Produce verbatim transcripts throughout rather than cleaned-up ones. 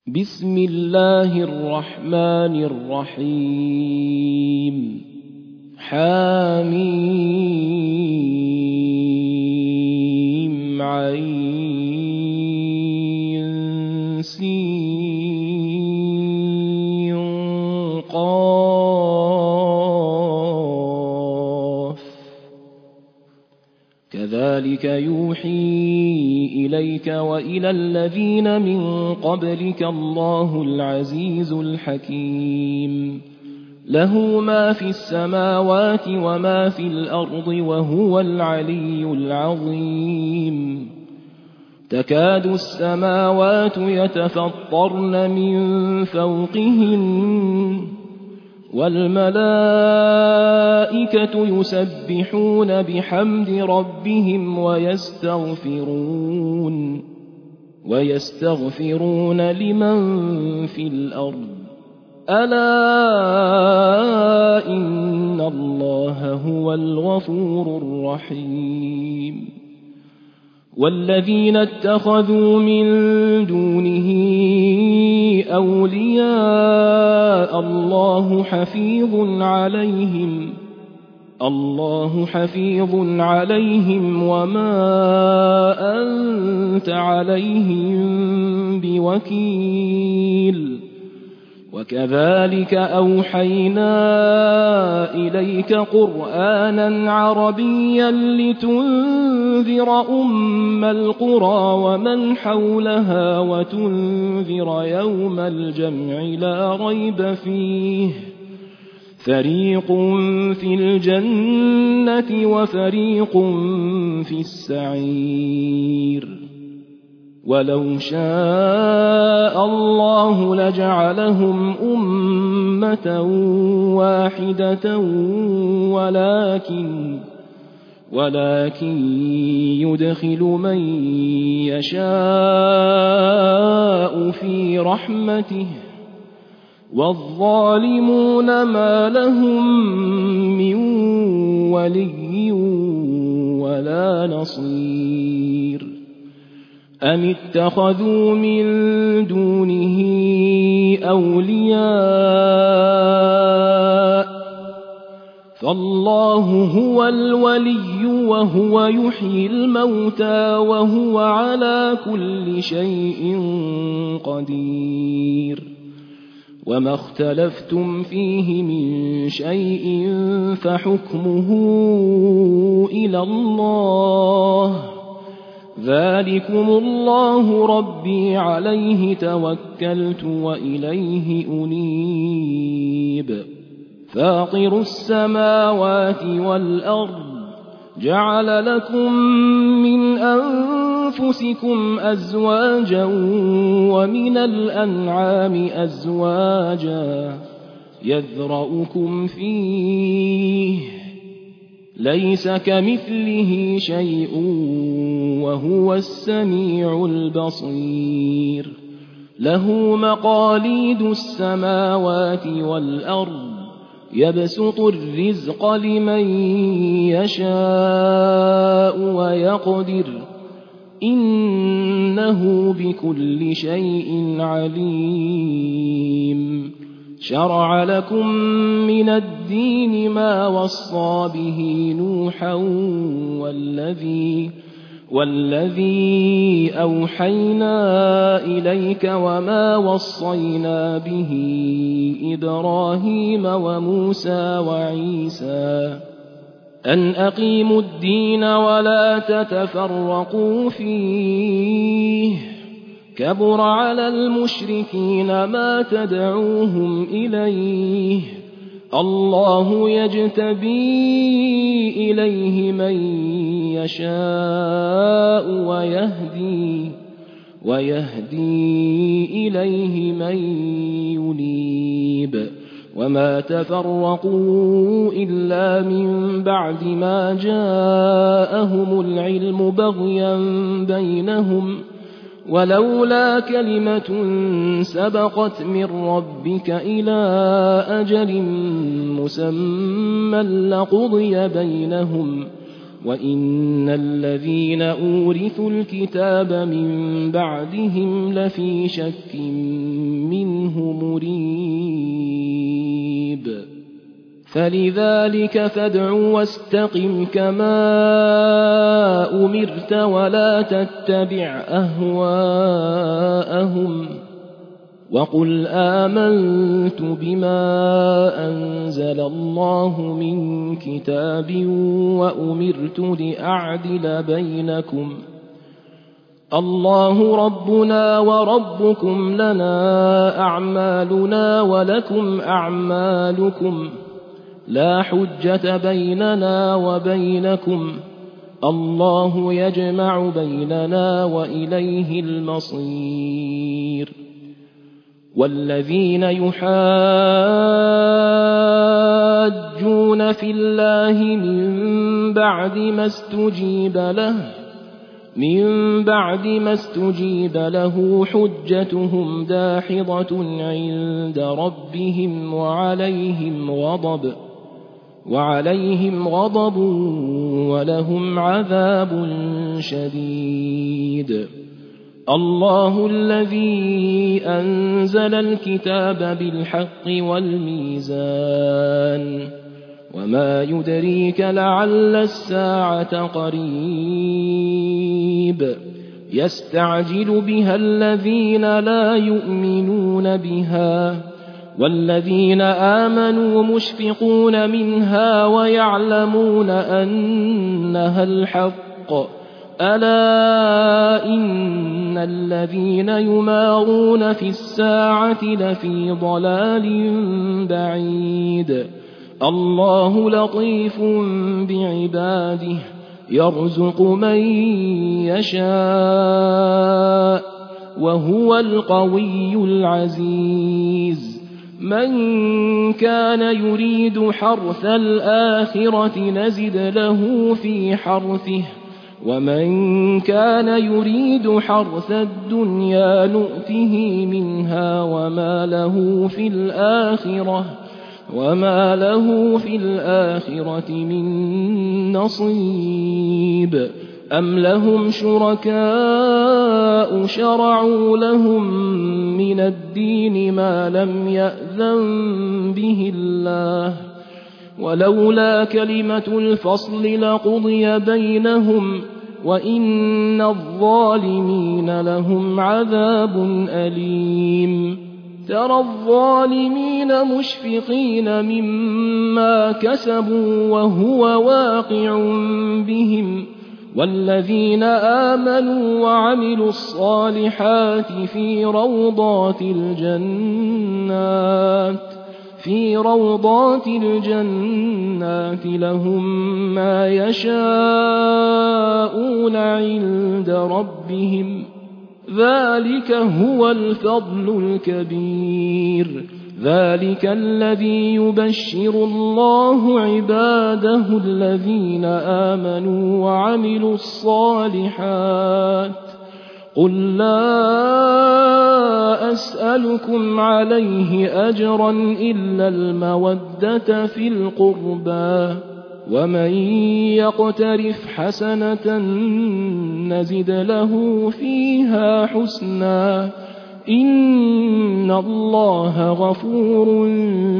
بسم الله الرحمن الرحيم حميم عين سين قاف كذلك يوحي إليك وإلى الذين من قبلك الله العزيز الحكيم له ما في السماوات وما في الأرض وهو العلي العظيم تكاد السماوات يتفطرن من فوقهن والملائكة يسبحون بحمد ربهم ويستغفرون ويستغفرون لمن في الأرض ألا إن الله هو الغفور الرحيم والذين اتخذوا من دونه أولياء الله حفيظ عليهم الله حفيظ عليهم وما أنت عليهم بوكيل وكذلك أوحينا إليك قرآنا عربيا لتنذر أم القرى ومن حولها وتنذر يوم الجمع لا ريب فيه فريق في الجنة وفريق في السعير ولو شاء الله لجعلهم أمة واحدة ولكن ولكن يدخل من يشاء في رحمته والظالمون ما لهم من ولي ولا نصير أم اتخذوا من دونه أولياء فالله هو الولي وهو يحيي الموتى وهو على كل شيء قدير وما اختلفتم فيه من شيء فحكمه إلى الله ذلكم الله ربي عليه توكلت وإليه أنيب فاطر السماوات والأرض جعل لكم من أنفسكم أزواجا ومن الأنعام أزواجا يذرأكم فيه ليس كمثله شيء وهو السميع البصير له مقاليد السماوات والأرض يبسط الرزق لمن يشاء ويقدر إنه بكل شيء عليم شرع لكم من الدين ما وصى به نوحا والذي والذي أوحينا إليك وما وصينا به إبراهيم وموسى وعيسى أن أقيموا الدين ولا تتفرقوا فيه كبر على المشركين ما تدعوهم إليه الله يجتبي إليه من يشاء ويهدي ويهدي إليه من ينيب وما تفرقوا إلا من بعد ما جاءهم العلم بغيا بينهم ولولا كلمة سبقت من ربك إلى أجل مسمى لقضي بينهم وإن الذين أورثوا الكتاب من بعدهم لفي شك منه مريب فلذلك فادع واستقم كما أمرت ولا تتبع أهواءهم وقل آمنت بما أنزل الله من كتاب وأمرت لأعدل بينكم الله ربنا وربكم لنا أعمالنا ولكم أعمالكم لا حجة بيننا وبينكم الله يجمع بيننا وإليه المصير والذين يحاجون في الله من بعد ما استجيب له من بعد ما استجيب له حجتهم داحضة عند ربهم وعليهم غضب وعليهم غضب ولهم عذاب شديد الله الذي أنزل الكتاب بالحق والميزان وما يدريك لعل الساعة قريب يستعجل بها الذين لا يؤمنون بها والذين آمنوا مشفقون منها ويعلمون أنها الحق ألا إن الذين يمارون في الساعة لفي ضلال بعيد الله لطيف بعباده يرزق من يشاء وهو القوي العزيز من كان يريد حرث الآخرة نزد له في حرثه ومن كان يريد حرث الدنيا نؤته منها وما له في الآخرة وما له في الآخرة من نصيب أم لهم شركاء شرعوا لهم من الدين ما لم يأذن به الله ولولا كلمة الفصل لقضي بينهم وإن الظالمين لهم عذاب أليم ترى الظالمين مشفقين مما كسبوا وهو واقع بهم والذين آمنوا وعملوا الصالحات في روضات الجنات في روضات الجنات لهم ما يشاءون عند ربهم ذلك هو الفضل الكبير ذلك الذي يبشر الله عباده الذين آمنوا وعملوا الصالحات قل لا أسألكم عليه أجرا إلا المودة في القربى ومن يقترف حسنة نزد له فيها حسنا إن الله غفور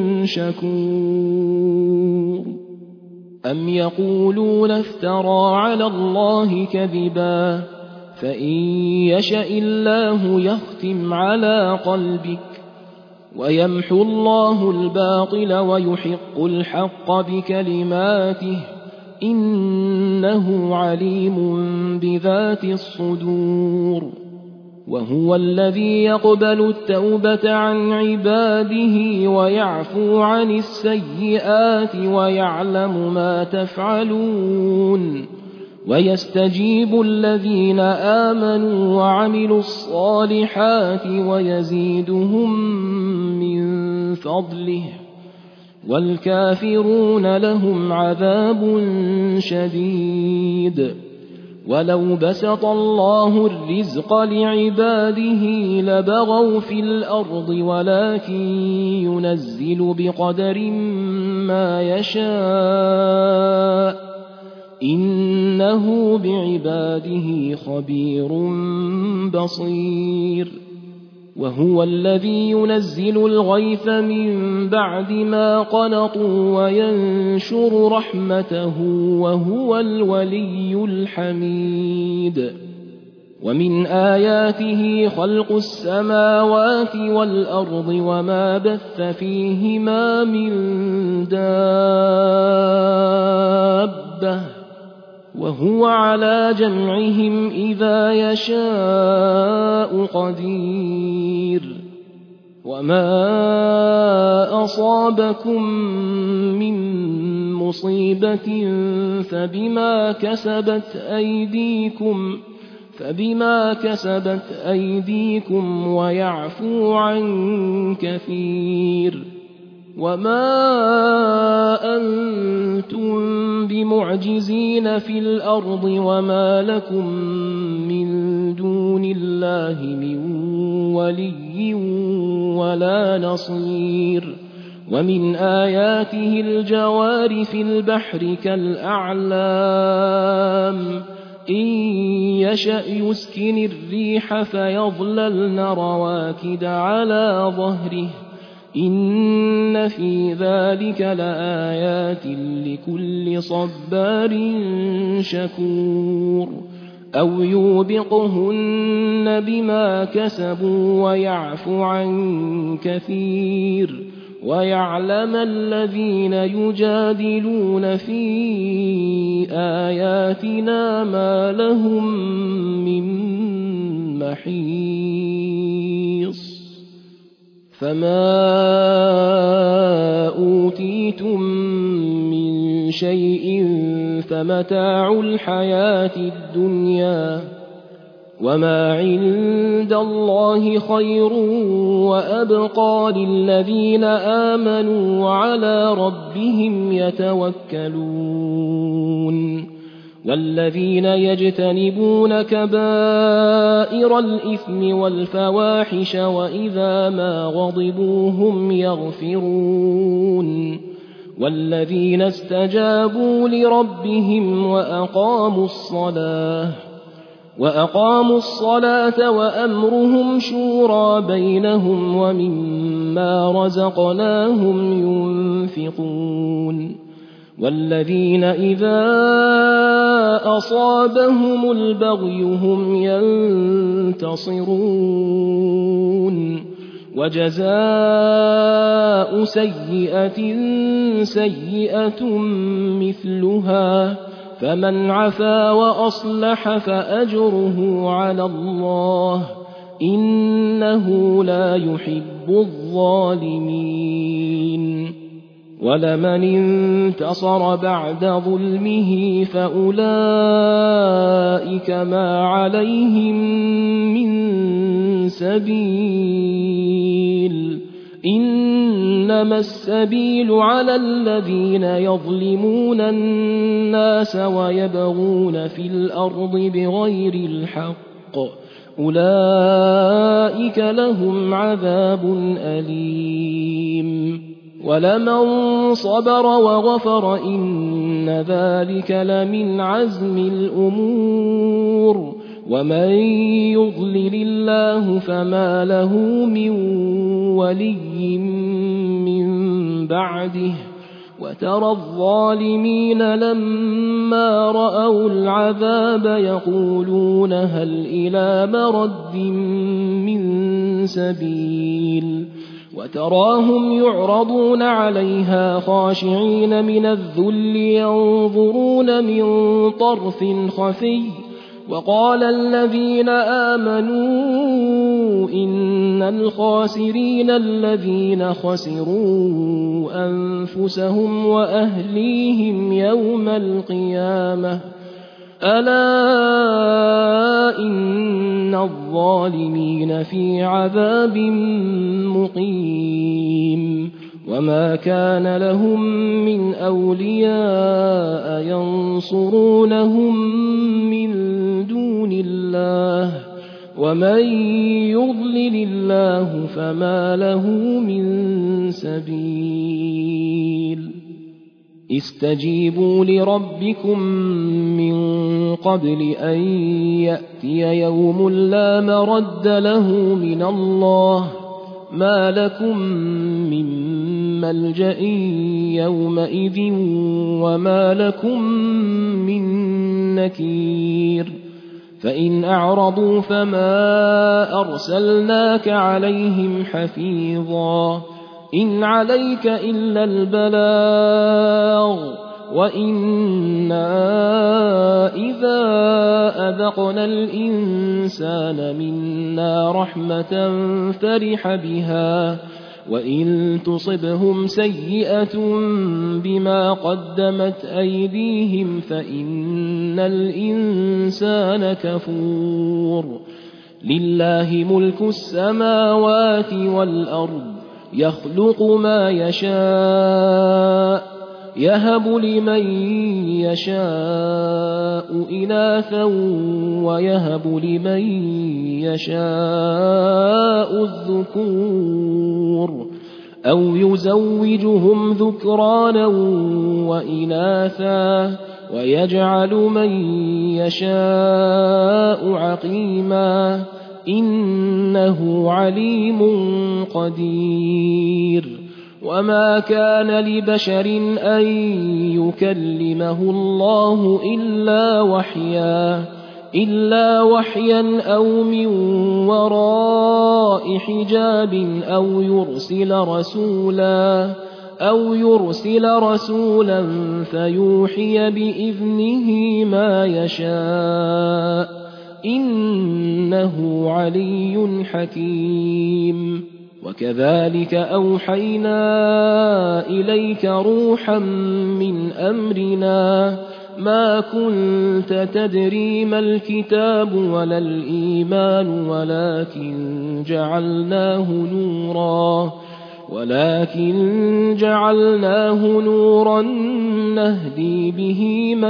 شكور أم يقولون افترى على الله كذبا فإن يشأ الله يختم على قلبك ويمحو الله الباطل ويحق الحق بكلماته إنه عليم بذات الصدور وهو الذي يقبل التوبة عن عباده ويعفو عن السيئات ويعلم ما تفعلون ويستجيب الذين آمنوا وعملوا الصالحات ويزيدهم من فضله والكافرون لهم عذاب شديد ولو بسط الله الرزق لعباده لبغوا في الأرض ولكن ينزل بقدر ما يشاء إنه بعباده خبير بصير وهو الذي ينزل الغيث من بعد ما قنطوا وينشر رحمته وهو الولي الحميد ومن آياته خلق السماوات والأرض وما بث فيهما من دابة وهو على جمعهم إذا يشاء قدير وما أصابكم من مصيبة فبما كسبت أيديكم فبما كسبت أيديكم ويعفو عن كثير وما أنتم بمعجزين في الأرض وما لكم من دون الله من ولي ولا نصير ومن آياته الجوار في البحر كالأعلام إن يشأ يسكن الريح فيظللن رواكد على ظهره إن في ذلك لآيات لكل صبار شكور أو يوبقهن بما كسبوا ويعفو عن كثير ويعلم الذين يجادلون في آياتنا ما لهم من محيص فما أوتيتم من شيء فمتاع الحياة الدنيا وما عند الله خير وأبقى للذين آمنوا وعلى ربهم يتوكلون والذين يجتنبون كبائر الإثم والفواحش وإذا ما غضبوا هم يغفرون والذين استجابوا لربهم وأقاموا الصلاة وأقاموا الصلاة وأمرهم شورى بينهم ومما رزقناهم ينفقون والذين إذا أصابهم البغي هم ينتصرون وجزاء سيئة سيئة مثلها فمن عفا وأصلح فأجره على الله إنه لا يحب الظالمين ولمن انتصر بعد ظلمه فأولئك ما عليهم من سبيل إنما السبيل على الذين يظلمون الناس ويبغون في الأرض بغير الحق أولئك لهم عذاب أليم ولمن صبر وغفر إن ذلك لمن عزم الأمور ومن يضلل الله فما له من ولي من بعده وترى الظالمين لما رأوا العذاب يقولون هل إلى مرد من سبيل وتراهم يعرضون عليها خاشعين من الذل ينظرون من طرف خفي وقال الذين آمنوا إن الخاسرين الذين خسروا أنفسهم وأهليهم يوم القيامة ألا إن الظالمين في عذاب مقيم وما كان لهم من أولياء ينصرونهم من دون الله ومن يضلل الله فما له من سبيل استجيبوا لربكم من قبل أن يأتي يوم لا مرد له من الله ما لكم من ملجأ يومئذ وما لكم من نكير فإن أعرضوا فما أرسلناك عليهم حفيظا إن عليك إلا البلاغ وإنا إذا أذقنا الإنسان منا رحمة فرح بها وإن تصبهم سيئة بما قدمت أيديهم فإن الإنسان كفور لله ملك السماوات والأرض يخلق ما يشاء يهب لمن يشاء إناثا ويهب لمن يشاء الذكور أو يزوجهم ذكرانا وإناثا ويجعل من يشاء عقيما إنه عليم قدير وما كان لبشر أن يكلمه الله إلا وحيا إلا وحيا أو من وراء حجاب أو يرسل رسولا أو يرسل رسولا فيوحي بإذنه ما يشاء إنه علي حكيم وكذلك أوحينا إليك روحا من أمرنا ما كنت تدري ما الكتاب ولا الإيمان ولكن جعلناه نورا ولكن جعلناه نورا نهدي به من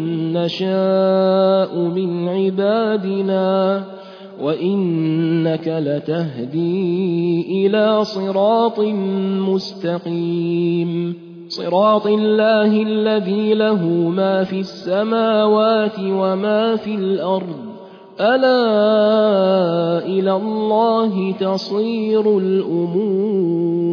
نشاء من عبادنا وإنك لتهدي إلى صراط مستقيم صراط الله الذي له ما في السماوات وما في الأرض ألا إلى الله تصير الأمور